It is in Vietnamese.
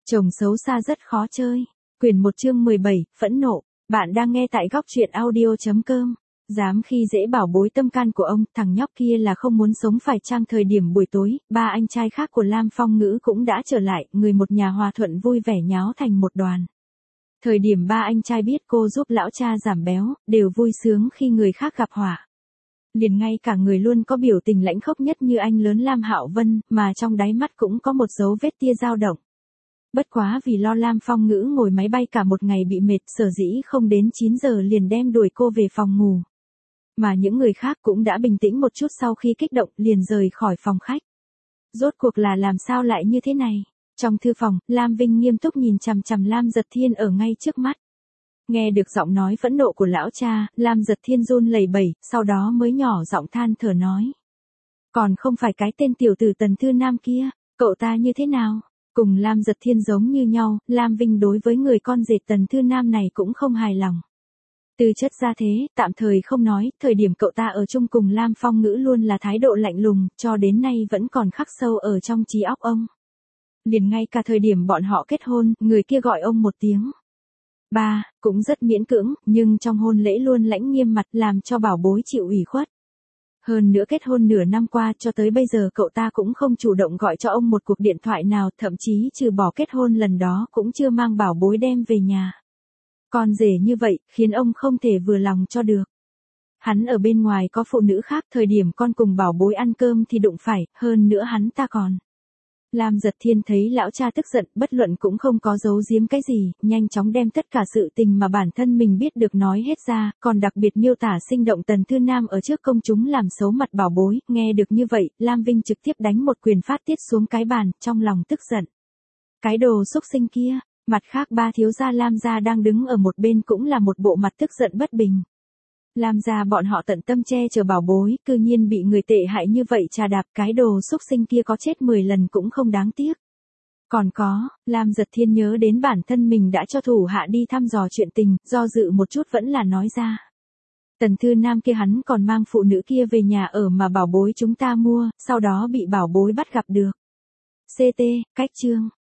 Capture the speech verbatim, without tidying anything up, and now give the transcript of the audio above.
Chồng xấu xa rất khó chơi. Quyển một chương mười bảy, phẫn nộ. Bạn đang nghe tại góc truyện audio chấm com. Dám khi dễ bảo bối tâm can của ông, thằng nhóc kia là không muốn sống phải chăng. Thời điểm buổi tối, ba anh trai khác của Lam Phong Ngữ cũng đã trở lại, người một nhà hòa thuận vui vẻ nháo thành một đoàn. Thời điểm ba anh trai biết cô giúp lão cha giảm béo, đều vui sướng khi người khác gặp họa. Liền ngay cả người luôn có biểu tình lãnh khốc nhất như anh lớn Lam Hạo Vân, mà trong đáy mắt cũng có một dấu vết tia dao động. Bất quá vì lo Lam Phong Ngữ ngồi máy bay cả một ngày bị mệt, sở dĩ không đến chín giờ liền đem đuổi cô về phòng ngủ. Mà những người khác cũng đã bình tĩnh một chút sau khi kích động, liền rời khỏi phòng khách. Rốt cuộc là làm sao lại như thế này? Trong thư phòng, Lam Vinh nghiêm túc nhìn chằm chằm Lam Giật Thiên ở ngay trước mắt. Nghe được giọng nói phẫn nộ của lão cha, Lam Giật Thiên run lẩy bẩy, sau đó mới nhỏ giọng than thở nói. Còn không phải cái tên tiểu tử Tần Thư Nam kia, cậu ta như thế nào? Cùng Lam Giật Thiên giống như nhau, Lam Vinh đối với người con rể Tần Thư Nam này cũng không hài lòng. Từ chất ra thế, tạm thời không nói, thời điểm cậu ta ở chung cùng Lam Phong Ngữ luôn là thái độ lạnh lùng, cho đến nay vẫn còn khắc sâu ở trong trí óc ông. Liền ngay cả thời điểm bọn họ kết hôn, người kia gọi ông một tiếng ba, cũng rất miễn cưỡng, nhưng trong hôn lễ luôn lãnh nghiêm mặt làm cho bảo bối chịu ủy khuất. Hơn nữa kết hôn nửa năm qua cho tới bây giờ cậu ta cũng không chủ động gọi cho ông một cuộc điện thoại nào, thậm chí trừ bỏ kết hôn lần đó cũng chưa mang bảo bối đem về nhà. Con rể như vậy, khiến ông không thể vừa lòng cho được. Hắn ở bên ngoài có phụ nữ khác, thời điểm con cùng bảo bối ăn cơm thì đụng phải, hơn nữa hắn ta còn. Lam Giật Thiên thấy lão cha tức giận, bất luận cũng không có giấu giếm cái gì, nhanh chóng đem tất cả sự tình mà bản thân mình biết được nói hết ra, còn đặc biệt miêu tả sinh động Tần Thư Nam ở trước công chúng làm xấu mặt bảo bối, nghe được như vậy, Lam Vinh trực tiếp đánh một quyền phát tiết xuống cái bàn, trong lòng tức giận. Cái đồ xúc sinh kia, mặt khác ba thiếu gia Lam gia đang đứng ở một bên cũng là một bộ mặt tức giận bất bình. Lam gia bọn họ tận tâm che chở bảo bối, cư nhiên bị người tệ hại như vậy trà đạp, cái đồ xúc sinh kia có chết mười lần cũng không đáng tiếc. Còn có, Lam Giật Thiên nhớ đến bản thân mình đã cho thủ hạ đi thăm dò chuyện tình, do dự một chút vẫn là nói ra. Tần Thư Nam kia hắn còn mang phụ nữ kia về nhà ở mà bảo bối chúng ta mua, sau đó bị bảo bối bắt gặp được. xê tê, cách chương.